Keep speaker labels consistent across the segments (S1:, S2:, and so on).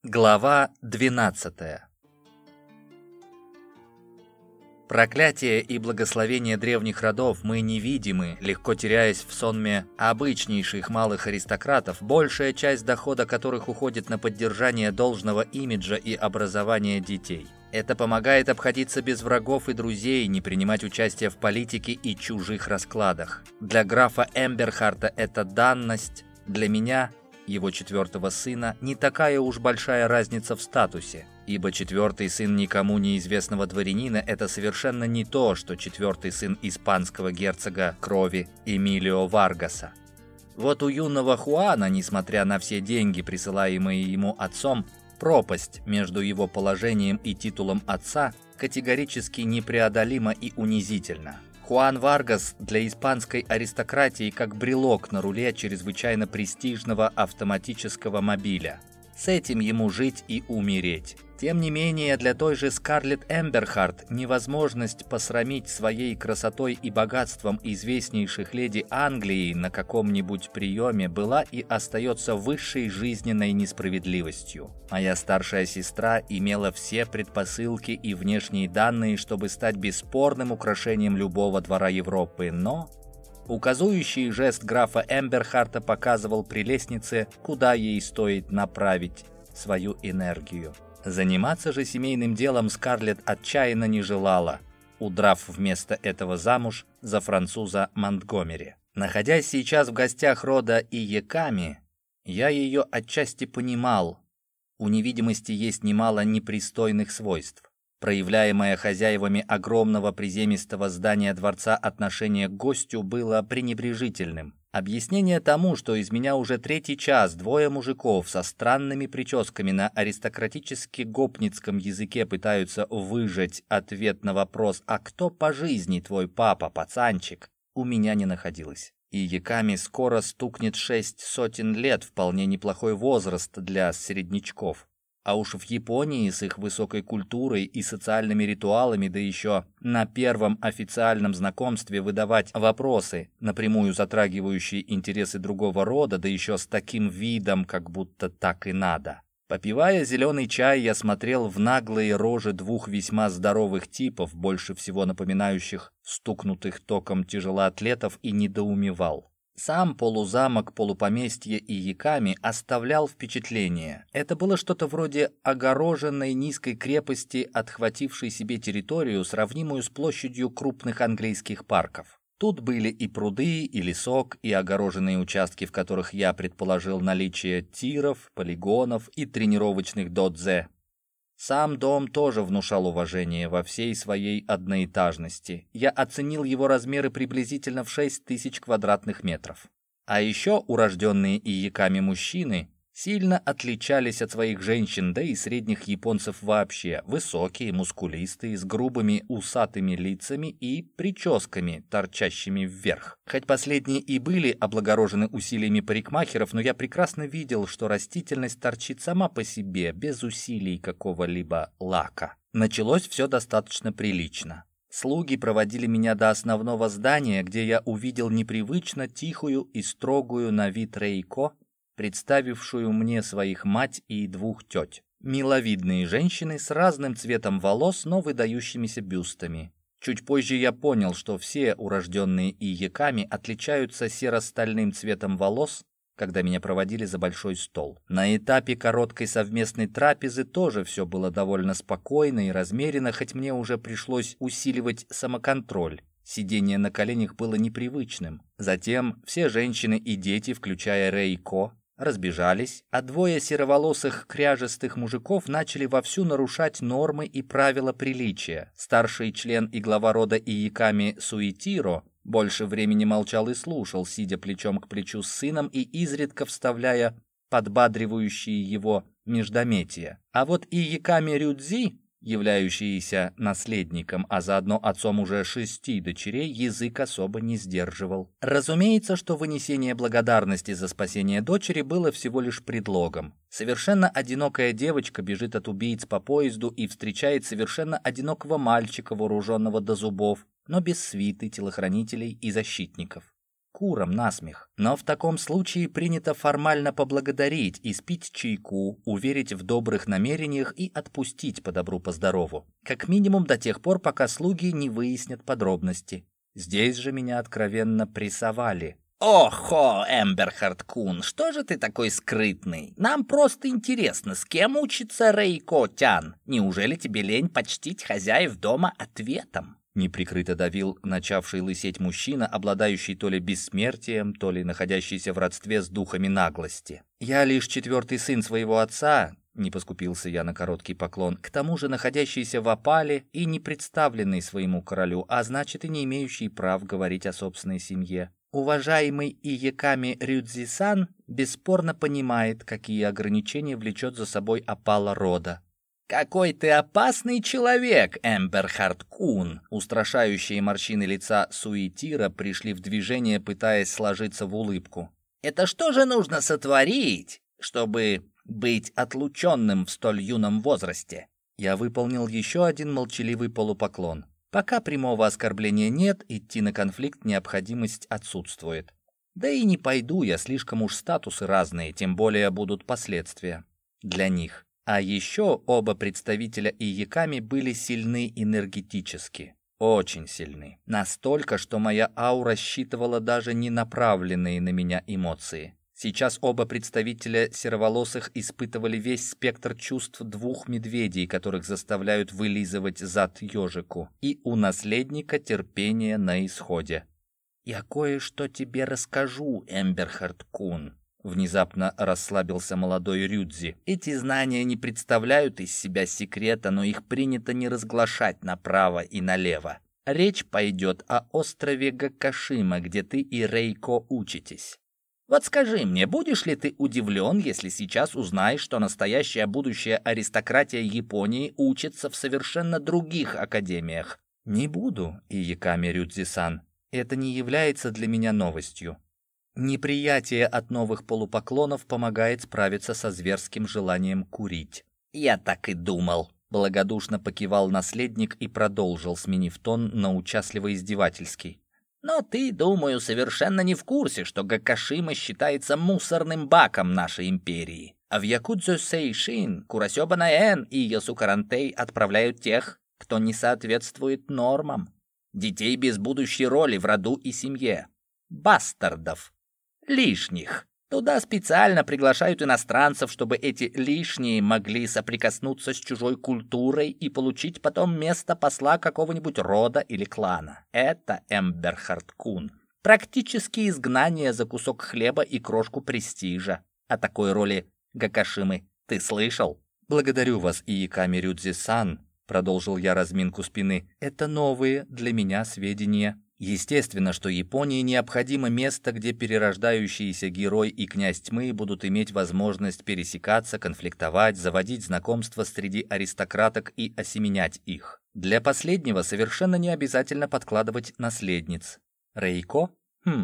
S1: Глава 12. Проклятие и благословение древних родов мы невидимы, легко теряясь в сонме обычнейших малых аристократов, большая часть дохода которых уходит на поддержание должного имиджа и образование детей. Это помогает обходиться без врагов и друзей, не принимать участие в политике и чужих раскладах. Для графа Эмберхарта это данность, для меня, его четвертого сына, не такая уж большая разница в статусе, ибо четвертый сын никому неизвестного дворянина – это совершенно не то, что четвертый сын испанского герцога крови Эмилио Варгаса. Вот у юного Хуана, несмотря на все деньги, присылаемые ему отцом, пропасть между его положением и титулом отца категорически непреодолима и унизительна. Хуан Варгас для испанской аристократии как брелок на руле чрезвычайно престижного автоматического мобиля. С этим ему жить и умереть. Тем не менее, для той же Скарлетт Эмберхарт невозможность посрамить своей красотой и богатством известнейших леди Англии на каком-нибудь приеме была и остается высшей жизненной несправедливостью. Моя старшая сестра имела все предпосылки и внешние данные, чтобы стать бесспорным украшением любого двора Европы, но указующий жест графа Эмберхарта показывал прелестнице, куда ей стоит направить свою энергию. Заниматься же семейным делом Скарлетт отчаянно не желала, удрав вместо этого замуж за француза Монтгомери. Находясь сейчас в гостях рода Иеками, я ее отчасти понимал. У невидимости есть немало непристойных свойств. Проявляемое хозяевами огромного приземистого здания дворца отношение к гостю было пренебрежительным. Объяснение тому, что из меня уже третий час двое мужиков со странными прическами на аристократически-гопницком языке пытаются выжать ответ на вопрос «А кто по жизни твой папа, пацанчик?», у меня не находилось. И Яками скоро стукнет 600 лет, вполне неплохой возраст для среднячков. А уж в Японии с их высокой культурой и социальными ритуалами, да еще на первом официальном знакомстве выдавать вопросы, напрямую затрагивающие интересы другого рода, да еще с таким видом, как будто так и надо. Попивая зеленый чай, я смотрел в наглые рожи двух весьма здоровых типов, больше всего напоминающих стукнутых током тяжелоатлетов, и недоумевал. Сам полузамок, полупоместье Иеками оставлял впечатление. Это было что-то вроде огороженной низкой крепости, отхватившей себе территорию, сравнимую с площадью крупных английских парков. Тут были и пруды, и лесок, и огороженные участки, в которых я предположил наличие тиров, полигонов и тренировочных додзе. Сам дом тоже внушал уважение во всей своей одноэтажности. Я оценил его размеры приблизительно в 6000 квадратных метров. А еще урожденные Иеками мужчины сильно отличались от своих женщин, да и средних японцев вообще. Высокие, мускулистые, с грубыми усатыми лицами и прическами, торчащими вверх. Хоть последние и были облагорожены усилиями парикмахеров, но я прекрасно видел, что растительность торчит сама по себе, без усилий какого-либо лака. Началось все достаточно прилично. Слуги проводили меня до основного здания, где я увидел непривычно тихую и строгую на вид Рейко, представившую мне своих мать и двух теть. Миловидные женщины с разным цветом волос, но выдающимися бюстами. Чуть позже я понял, что все урожденные Иеками отличаются серо-стальным цветом волос, когда меня проводили за большой стол. На этапе короткой совместной трапезы тоже все было довольно спокойно и размеренно, хоть мне уже пришлось усиливать самоконтроль. Сидение на коленях было непривычным. Затем все женщины и дети, включая Рейко, разбежались, а двое сероволосых кряжестых мужиков начали вовсю нарушать нормы и правила приличия. Старший член и глава рода Иеками Суитиро больше времени молчал и слушал, сидя плечом к плечу с сыном и изредка вставляя подбадривающие его междометия. А вот Иеками Рюдзи, являющийся наследником, а заодно отцом уже 6 дочерей, язык особо не сдерживал. Разумеется, что вынесение благодарности за спасение дочери было всего лишь предлогом. Совершенно одинокая девочка бежит от убийц по поезду и встречает совершенно одинокого мальчика, вооруженного до зубов, но без свиты, телохранителей и защитников. курам насмех. Но в таком случае принято формально поблагодарить, испить чайку, уверить в добрых намерениях и отпустить по добру по здорову. Как минимум до тех пор, пока слуги не выяснят подробности. Здесь же меня откровенно прессовали.
S2: «Охо, Эмберхард Кун, что же ты такой скрытный? Нам просто интересно, с кем учится Рейко Тян? Неужели тебе лень почтить хозяев дома ответом?»
S1: Неприкрыто давил начавший лысеть мужчина, обладающий то ли бессмертием, то ли находящийся в родстве с духами наглости. «Я лишь 4-й сын своего отца», — не поскупился я на короткий поклон, «к тому же находящийся в опале и не представленный своему королю, а значит и не имеющий прав говорить о собственной семье. Уважаемый Иеками Рюдзи-сан бесспорно понимает, какие ограничения влечет за собой опала рода».
S2: «Какой ты опасный человек, Эмберхард Кун!»
S1: Устрашающие морщины лица Суетира пришли в движение, пытаясь сложиться в улыбку.
S2: «Это что же нужно сотворить, чтобы быть отлученным в столь юном возрасте?»
S1: Я выполнил еще один молчаливый полупоклон. Пока прямого оскорбления нет, идти на конфликт необходимость отсутствует. Да и не пойду я, слишком уж статусы разные, тем более будут последствия для них. А еще оба представителя Иеками были сильны энергетически. Очень сильны. Настолько, что моя аура считывала даже не направленные на меня эмоции. Сейчас оба представителя сероволосых испытывали весь спектр чувств двух медведей, которых заставляют вылизывать зад ежику. И у наследника терпение на исходе.
S2: «Я кое-что тебе расскажу, Эмберхард Кун»,
S1: — внезапно расслабился молодой Рюдзи.
S2: «Эти знания не представляют из себя секрета, но их принято не разглашать направо и налево. Речь пойдет о острове Гакашима, где ты и Рейко учитесь. Вот скажи мне, будешь ли ты удивлен, если сейчас узнаешь, что настоящая будущая аристократия Японии учится в совершенно других академиях?»
S1: «Не буду, Иеками Рюдзи-сан. Это не является для меня новостью. Неприятие от новых полупоклонов помогает справиться со зверским желанием курить».
S2: «Я так и думал»,
S1: — благодушно покивал наследник и продолжил, сменив тон на участливо-издевательский.
S2: «Но ты, думаю, совершенно не в курсе, что Гакашима считается мусорным баком нашей империи. А в Якудзу Сейшин, Курасёба Наэн и Ясукарантей отправляют тех, кто не соответствует нормам. Детей без будущей роли в роду и семье. Бастардов. Лишних. Туда специально приглашают иностранцев, чтобы эти лишние могли соприкоснуться с чужой культурой и получить потом место посла какого-нибудь рода или клана. Это, Эмберхард Кун, практически изгнание за кусок хлеба и крошку престижа. О такой роли Гакашимы ты слышал?»
S1: «Благодарю вас, Иеками Рюдзи-сан», — продолжил я разминку спины. «Это новые для меня сведения». Естественно, что Японии необходимо место, где перерождающийся герой и князь тьмы будут иметь возможность пересекаться, конфликтовать, заводить знакомства среди аристократок и осеменять их. Для последнего совершенно не обязательно подкладывать наследниц. Рейко?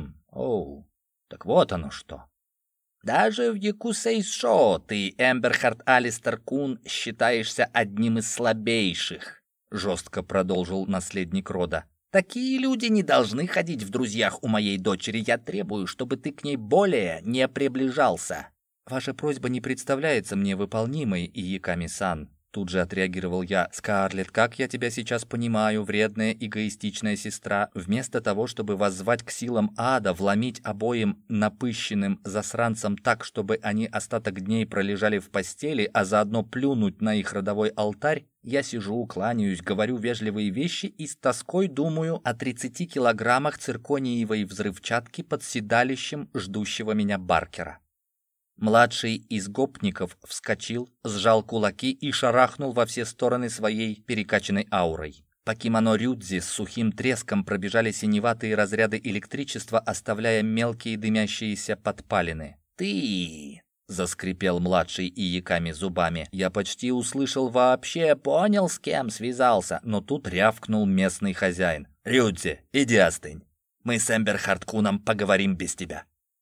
S1: Так вот оно что.
S2: «Даже в Якусейшо ты, Эмберхард Алистер Кун, считаешься одним из слабейших», — жестко продолжил наследник рода. «Такие люди не должны ходить в друзьях у моей дочери. Я требую, чтобы ты к ней более не приближался».
S1: «Ваша просьба не представляется мне выполнимой, Иеками-сан», — тут же отреагировал я. «Скарлетт, как я тебя сейчас понимаю, вредная, эгоистичная сестра, вместо того, чтобы воззвать к силам ада, вломить обоим напыщенным засранцам так, чтобы они остаток дней пролежали в постели, а заодно плюнуть на их родовой алтарь, я сижу, кланяюсь, говорю вежливые вещи и с тоской думаю о 30 килограммах циркониевой взрывчатки под седалищем ждущего меня Баркера». Младший из гопников вскочил, сжал кулаки и шарахнул во все стороны своей перекачанной аурой. По кимоно Рюдзи с сухим треском пробежали синеватые разряды электричества, оставляя мелкие дымящиеся подпалины.
S2: «Ты...»
S1: — заскрипел младший Иеками зубами.
S2: «Я почти услышал вообще, понял, с кем связался».
S1: Но тут рявкнул местный хозяин.
S2: «Рюдзи, иди остынь. Мы с Эмберхард Куном поговорим без тебя».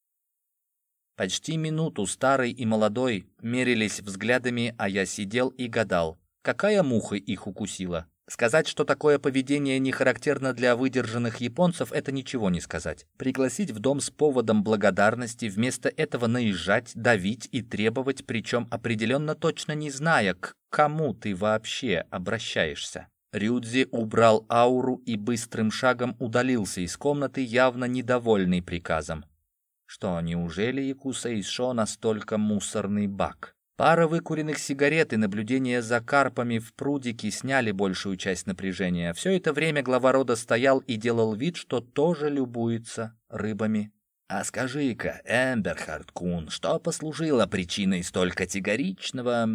S1: Почти минуту старый и молодой мерились взглядами, а я сидел и гадал, какая муха их укусила. Сказать, что такое поведение не характерно для выдержанных японцев, это ничего не сказать. Пригласить в дом с поводом благодарности, вместо этого наезжать, давить и требовать, причем определенно точно не зная, к кому ты вообще обращаешься. Рюдзи убрал ауру и быстрым шагом удалился из комнаты, явно недовольный приказом. Что, неужели Якуса Ишо настолько мусорный бак? Пара выкуренных сигарет и наблюдение за карпами в прудике сняли большую часть напряжения. Все это время глава рода стоял и делал вид, что тоже любуется рыбами. «А скажи-ка, Эмберхард-кун, что послужило причиной столь категоричного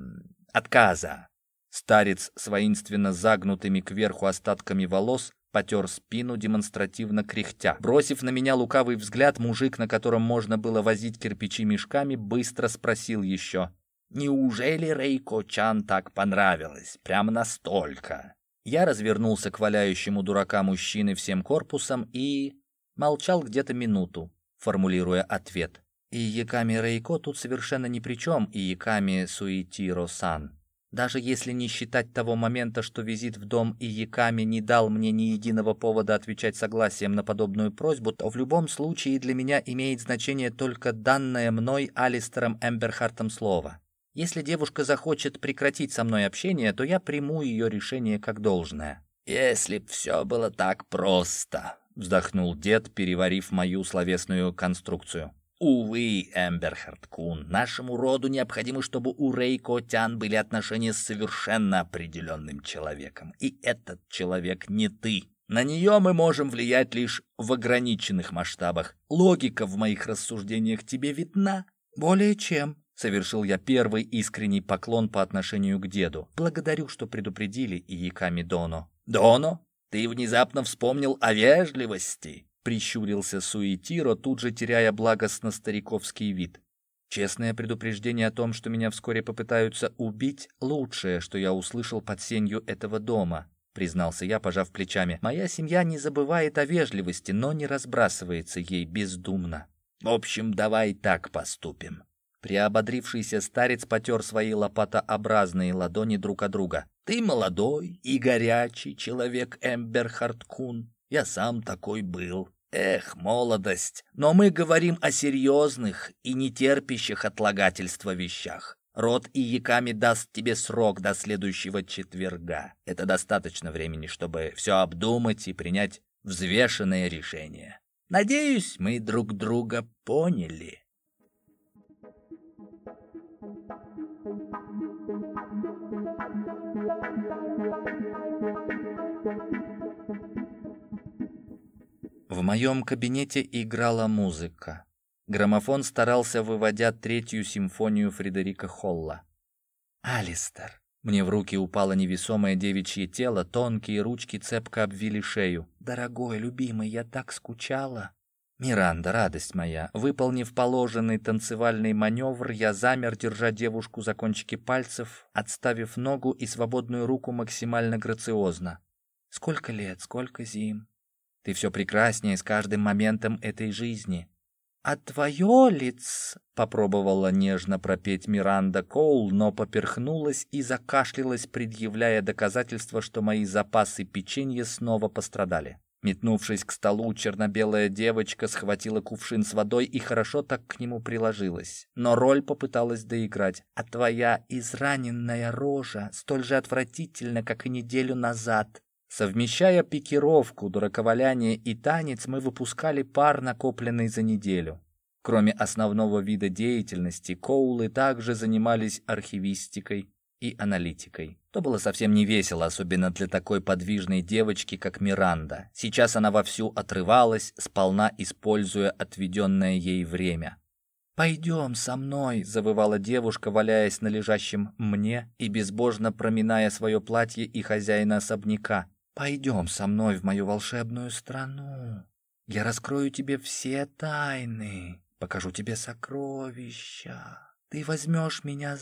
S1: отказа?» Старец с воинственно загнутыми кверху остатками волос потер спину, демонстративно кряхтя. Бросив на меня лукавый взгляд, мужик, на котором можно было возить кирпичи мешками, быстро спросил еще: «Неужели Рейко-чан так понравилось? Прямо настолько?» Я развернулся к валяющему дурака мужчины всем корпусом и молчал где-то минуту, формулируя ответ. И Яками Рейко тут совершенно ни при чем, и Яками Суитиро-сан. Даже если не считать того момента, что визит в дом Ияками не дал мне ни единого повода отвечать согласием на подобную просьбу, то в любом случае для меня имеет значение только данное мной Алистером Эмберхартом слово. Если девушка захочет прекратить со мной общение, то я приму ее решение как должное.
S2: «Если б все было так просто», — вздохнул дед, переварив мою словесную конструкцию. «Увы, Эмберхард-кун, нашему роду необходимо, чтобы у Рейко-тян были отношения с совершенно определенным человеком. И этот человек не ты. На нее мы можем влиять лишь в ограниченных масштабах. Логика в моих рассуждениях тебе видна?»
S1: «Более чем», — совершил я первый искренний поклон по отношению к деду. «Благодарю, что предупредили Ияками Доно».
S2: «Доно? Ты внезапно вспомнил о вежливости?»
S1: Прищурился Суитиро, тут же теряя благостно-стариковский вид. Честное предупреждение о том, что меня вскоре попытаются убить, лучшее, что я услышал под сенью этого дома, признался я, пожав плечами. Моя семья не забывает о вежливости, но не разбрасывается ей бездумно.
S2: В общем, давай так поступим.
S1: Приободрившийся старец потер свои лопатообразные ладони друг от друга.
S2: Ты молодой и горячий человек, Эмберхард-кун. Я сам такой был. Эх, молодость! Но мы говорим о серьезных и нетерпящих отлагательства вещах. Род Ияками даст тебе срок до следующего четверга. Это достаточно времени, чтобы все обдумать и принять взвешенное решение. Надеюсь, мы друг друга поняли.
S1: В моем кабинете играла музыка. Граммофон старался, выводя третью симфонию Фредерика Холла. «Алистер!» Мне в руки упало невесомое девичье тело, тонкие ручки цепко обвили шею. «Дорогой, любимый, я так скучала!» «Миранда, радость моя!» Выполнив положенный танцевальный маневр, я замер, держа девушку за кончики пальцев, отставив ногу и свободную руку максимально грациозно. «Сколько лет, сколько зим!» Ты все прекраснее с каждым моментом этой жизни. «А твое лицо...» — попробовала нежно пропеть Миранда Коул, но поперхнулась и закашлялась, предъявляя доказательство, что мои запасы печенья снова пострадали. Метнувшись к столу, черно-белая девочка схватила кувшин с водой и хорошо так к нему приложилась. Но роль попыталась доиграть. «А твоя израненная рожа столь же отвратительна, как и неделю назад». Совмещая пикировку, дураковаляние и танец, мы выпускали пар, накопленный за неделю. Кроме основного вида деятельности, Коулы также занимались архивистикой и аналитикой. То было совсем не весело, особенно для такой подвижной девочки, как Миранда. Сейчас она вовсю отрывалась, сполна используя отведенное ей время. «Пойдем со мной», — завывала девушка, валяясь на лежащем мне и безбожно проминая свое платье и хозяина особняка. «Пойдем со мной в мою волшебную страну. Я раскрою тебе все тайны, покажу тебе сокровища. Ты возьмешь меня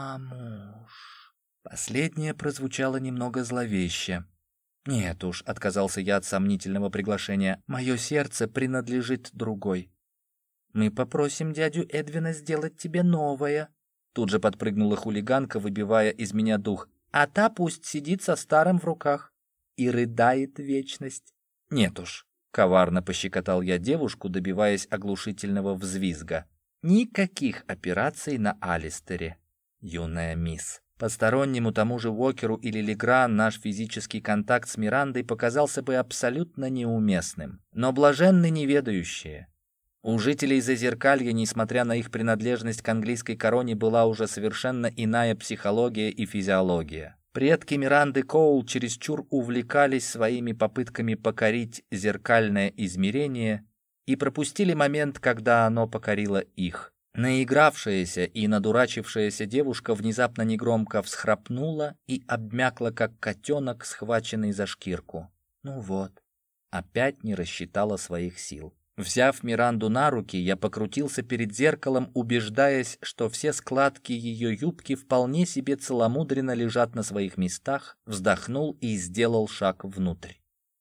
S1: замуж». Последнее прозвучало немного зловеще. «Нет уж», — отказался я от сомнительного приглашения, — «мое сердце принадлежит другой». «Мы попросим дядю Эдвина сделать тебе новое». Тут же подпрыгнула хулиганка, выбивая из меня дух.
S2: а та пусть сидит со старым в руках и рыдает вечность.
S1: Нет уж, коварно пощекотал я девушку, добиваясь оглушительного взвизга. Никаких операций на Алистере, юная мисс. Постороннему, тому же Уокеру или Легран, наш физический контакт с Мирандой показался бы абсолютно неуместным. Но блаженны неведающие. У жителей Зазеркалья, несмотря на их принадлежность к английской короне, была уже совершенно иная психология и физиология. Предки Миранды Коул чересчур увлекались своими попытками покорить зеркальное измерение и пропустили момент, когда оно покорило их. Наигравшаяся и надурачившаяся девушка внезапно негромко всхрапнула и обмякла, как котенок, схваченный за шкирку. Ну вот, опять не рассчитала своих сил. Взяв Миранду на руки, я покрутился перед зеркалом, убеждаясь, что все складки ее юбки вполне себе целомудренно лежат на своих местах, вздохнул и сделал шаг внутрь.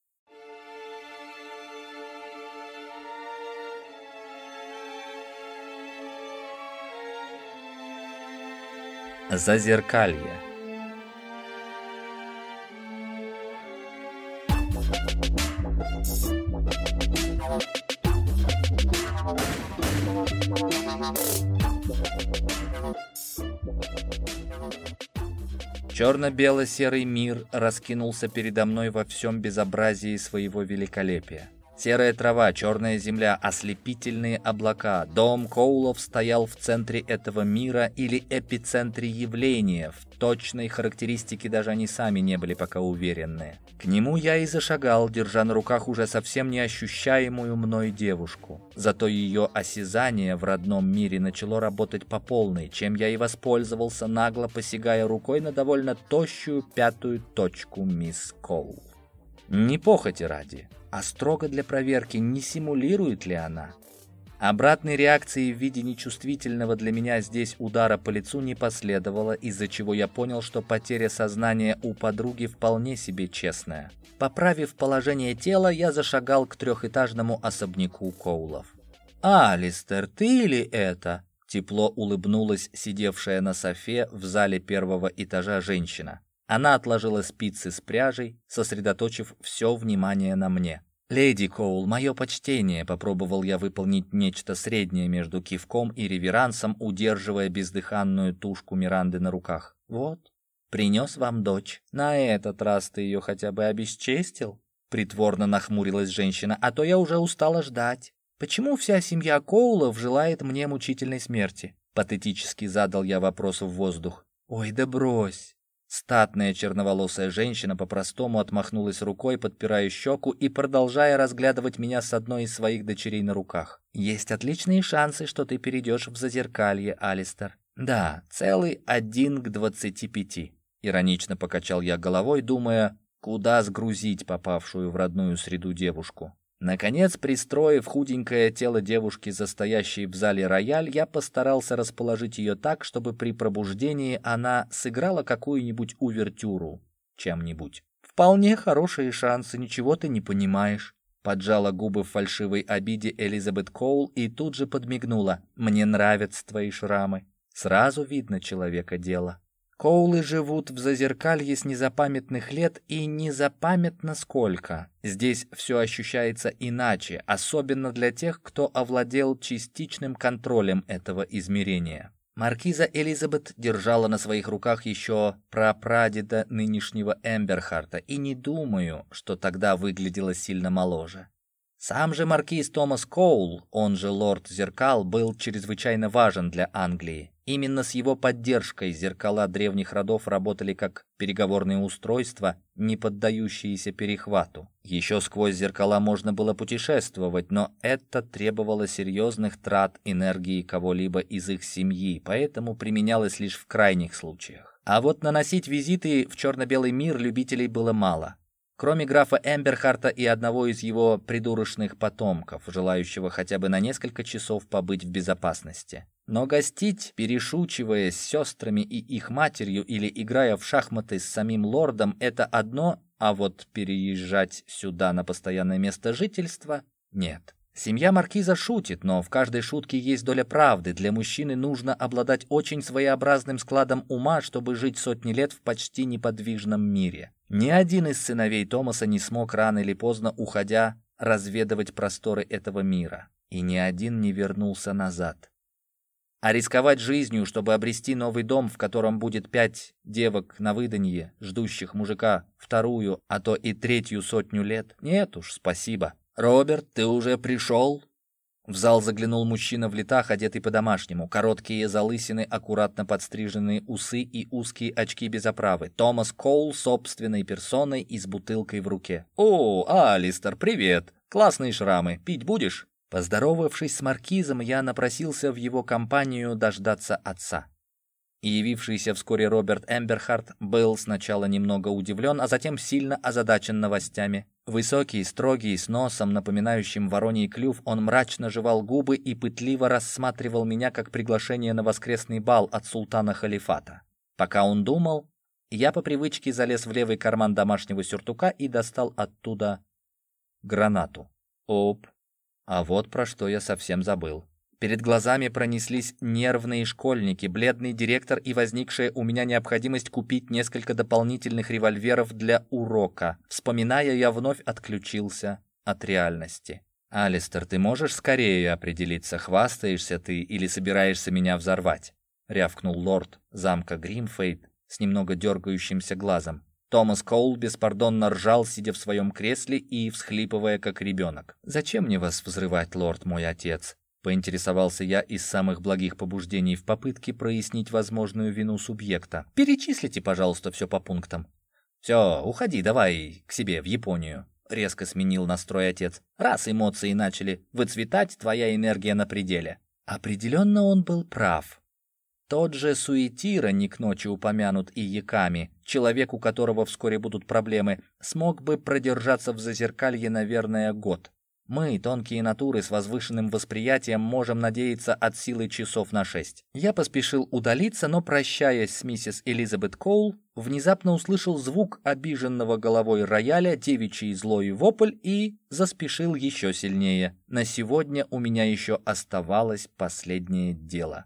S1: Зазеркалье. Черно-бело-серый мир раскинулся передо мной во всем безобразии своего великолепия. Серая трава, черная земля, ослепительные облака. Дом Коулов стоял в центре этого мира или эпицентре явления. В точной характеристике даже они сами не были пока уверены. К нему я и зашагал, держа на руках уже совсем не ощущаемую мной девушку. Зато ее осязание в родном мире начало работать по полной, чем я и воспользовался, нагло посягая рукой на довольно тощую пятую точку мисс Коул. Не похоти ради, а строго для проверки, не симулирует ли она. Обратной реакции в виде нечувствительного для меня здесь удара по лицу не последовало, из-за чего я понял, что потеря сознания у подруги вполне себе честная. Поправив положение тела, я зашагал к трехэтажному особняку Коулов. «Алистер, ты ли это?» Тепло улыбнулась сидевшая на софе в зале первого этажа женщина. Она отложила спицы с пряжей, сосредоточив все внимание на мне. «Леди Коул, мое почтение», — попробовал я выполнить нечто среднее между кивком и реверансом, удерживая бездыханную тушку Миранды на руках. «Вот, принес вам дочь. На этот раз ты ее хотя бы обесчестил?» Притворно нахмурилась женщина. «А то я уже устала ждать. Почему вся семья Коулов желает мне мучительной смерти?» Патетически задал я вопрос в воздух. «Ой, да брось!» Статная черноволосая женщина по-простому отмахнулась рукой, подпирая щеку и продолжая разглядывать меня с одной из своих дочерей на руках. «Есть отличные шансы, что ты перейдешь в Зазеркалье, Алистер». «Да, целый 1 к 25». Иронично покачал я головой, думая, куда сгрузить попавшую в родную среду девушку. Наконец, пристроив худенькое тело девушки за стоящий в зале рояль, я постарался расположить ее так, чтобы при пробуждении она сыграла какую-нибудь увертюру чем-нибудь. «Вполне хорошие шансы, ничего ты не понимаешь», — поджала губы в фальшивой обиде Элизабет Коул и тут же подмигнула. «Мне нравятся твои шрамы. Сразу видно человека дело». Коулы живут в Зазеркалье с незапамятных лет и незапамятно сколько. Здесь все ощущается иначе, особенно для тех, кто овладел частичным контролем этого измерения. Маркиза Элизабет держала на своих руках еще прапрадеда нынешнего Эмберхарта, и не думаю, что тогда выглядела сильно моложе. Сам же маркиз Томас Коул, он же лорд Зеркал, был чрезвычайно важен для Англии. Именно с его поддержкой зеркала древних родов работали как переговорные устройства, не поддающиеся перехвату. Еще сквозь зеркала можно было путешествовать, но это требовало серьезных трат энергии кого-либо из их семьи, поэтому применялось лишь в крайних случаях. А вот наносить визиты в черно-белый мир любителей было мало. Кроме графа Эмберхарта и одного из его придурочных потомков, желающего хотя бы на несколько часов побыть в безопасности. Но гостить, перешучиваясь с сестрами и их матерью или играя в шахматы с самим лордом, это одно, а вот переезжать сюда на постоянное место жительства — нет. Семья маркиза шутит, но в каждой шутке есть доля правды. Для мужчины нужно обладать очень своеобразным складом ума, чтобы жить сотни лет в почти неподвижном мире. Ни один из сыновей Томаса не смог рано или поздно, уходя, разведывать просторы этого мира. И ни один не вернулся назад. А рисковать жизнью, чтобы обрести новый дом, в котором будет 5 девок на выданье, ждущих мужика вторую, а то и третью сотню лет, нет уж, спасибо. «Роберт, ты уже пришел?» В зал заглянул мужчина в летах, одетый по-домашнему. Короткие залысины, аккуратно подстриженные усы и узкие очки без оправы. Томас Коул собственной персоной и с бутылкой в руке. «О, Алистер, привет! Классные шрамы. Пить будешь?» Поздоровавшись с маркизом, я напросился в его компанию дождаться отца. И явившийся вскоре Роберт Эмберхарт был сначала немного удивлен, а затем сильно озадачен новостями. Высокий, строгий, с носом, напоминающим вороний клюв, он мрачно жевал губы и пытливо рассматривал меня как приглашение на воскресный бал от султана халифата. Пока он думал, я по привычке залез в левый карман домашнего сюртука и достал оттуда гранату. Оп! А вот про что я совсем забыл. Перед глазами пронеслись нервные школьники, бледный директор и возникшая у меня необходимость купить несколько дополнительных револьверов для урока. Вспоминая, я вновь отключился от реальности. «Алистер, ты можешь скорее определиться, хвастаешься ты или собираешься меня взорвать?» — рявкнул лорд замка Гримфейт с немного дергающимся глазом. Томас Коул беспардонно ржал, сидя в своем кресле и всхлипывая, как ребенок. «Зачем мне вас взрывать, лорд мой отец?» Поинтересовался я из самых благих побуждений в попытке прояснить возможную вину субъекта. «Перечислите, пожалуйста, все по пунктам». «Все, уходи, давай к себе в Японию», — резко сменил настрой отец. «Раз эмоции начали выцветать, твоя энергия на пределе». Определенно он был прав. Тот же Суэтира, не к ночи упомянут и Яками, человек, у которого вскоре будут проблемы, смог бы продержаться в Зазеркалье, наверное, год. Мы, тонкие натуры с возвышенным восприятием, можем надеяться от силы часов на 6. Я поспешил удалиться, но, прощаясь с миссис Элизабет Коул, внезапно услышал звук обиженного головой рояля, девичий злой вопль и заспешил еще сильнее. На сегодня у меня еще оставалось последнее дело.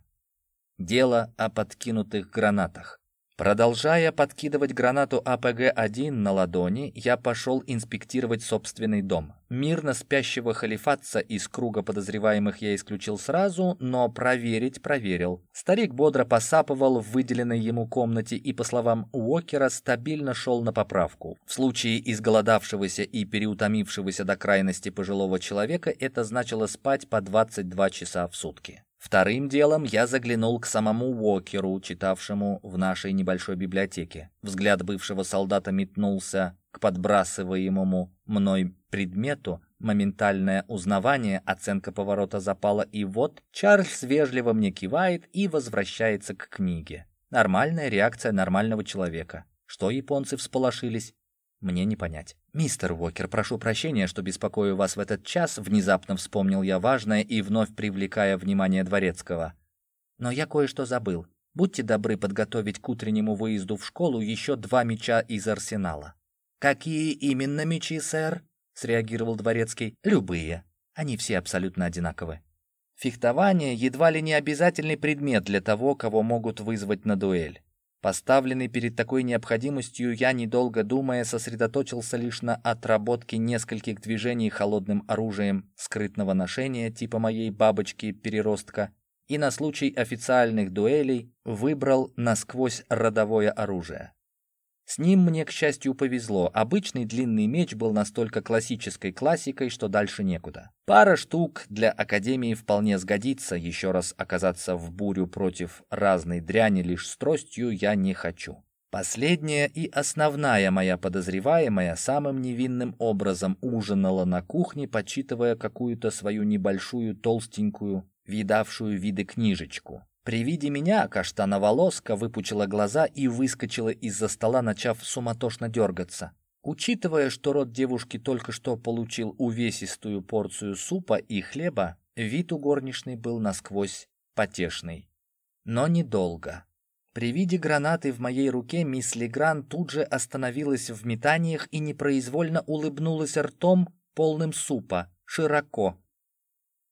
S1: Дело о подкинутых гранатах. Продолжая подкидывать гранату АПГ-1 на ладони, я пошел инспектировать собственный дом. Мирно спящего халифатца из круга подозреваемых я исключил сразу, но проверил. Старик бодро посапывал в выделенной ему комнате и, по словам Уокера, стабильно шел на поправку. В случае изголодавшегося и переутомившегося до крайности пожилого человека это значило спать по 22 часа в сутки. Вторым делом я заглянул к самому Уокеру, читавшему в нашей небольшой библиотеке. Взгляд бывшего солдата метнулся к подбрасываемому мной предмету, моментальное узнавание, оценка поворота запала, и вот Чарльз вежливо мне кивает и возвращается к книге. Нормальная реакция нормального человека. Что японцы всполошились? Мне не понять. «Мистер Уокер, прошу прощения, что беспокою вас в этот час», внезапно вспомнил я важное и вновь привлекая внимание дворецкого. «Но я кое-что забыл. Будьте добры подготовить к утреннему выезду в школу еще 2 мяча из арсенала». «Какие именно мячи, сэр?» — среагировал дворецкий. «Любые. Они все абсолютно одинаковы». Фехтование едва ли не обязательный предмет для того, кого могут вызвать на дуэль. Поставленный перед такой необходимостью, я, недолго думая, сосредоточился лишь на отработке нескольких движений холодным оружием скрытного ношения типа моей бабочки-переростка и на случай официальных дуэлей выбрал насквозь родовое оружие. С ним мне, к счастью, повезло. Обычный длинный меч был настолько классической классикой, что дальше некуда. Пара штук для Академии вполне сгодится. Еще раз оказаться в бурю против разной дряни лишь с тростью я не хочу. Последняя и основная моя подозреваемая самым невинным образом ужинала на кухне, почитывая какую-то свою небольшую толстенькую, видавшую виды книжечку. При виде меня каштановолоска выпучила глаза и выскочила из-за стола, начав суматошно дергаться. Учитывая, что рот девушки только что получил увесистую порцию супа и хлеба, вид у горничной был насквозь потешный. Но недолго. При виде гранаты в моей руке мисс Легран тут же остановилась в метаниях и непроизвольно улыбнулась ртом, полным супа, широко.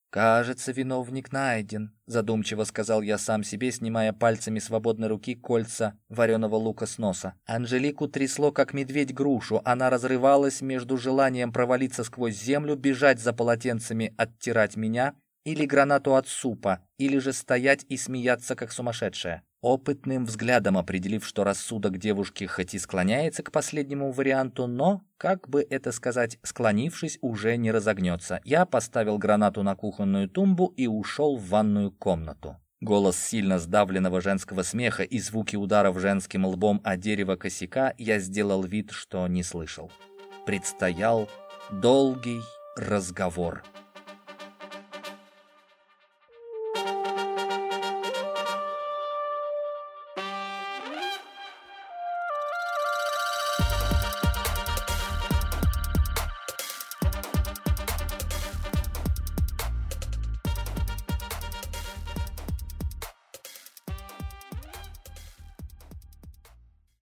S1: «Кажется, виновник найден», — задумчиво сказал я сам себе, снимая пальцами свободной руки кольца вареного лука с носа. Анжелику трясло, как медведь грушу. Она разрывалась между желанием провалиться сквозь землю, бежать за полотенцами, оттирать меня, или гранату от супа, или же стоять и смеяться, как сумасшедшая. Опытным взглядом определив, что рассудок девушки хоть и склоняется к последнему варианту, но, как бы это сказать, склонившись, уже не разогнется, я поставил гранату на кухонную тумбу и ушел в ванную комнату. Голос сильно сдавленного женского смеха и звуки ударов женским лбом о дерево косяка я сделал вид, что не слышал. Предстоял долгий разговор.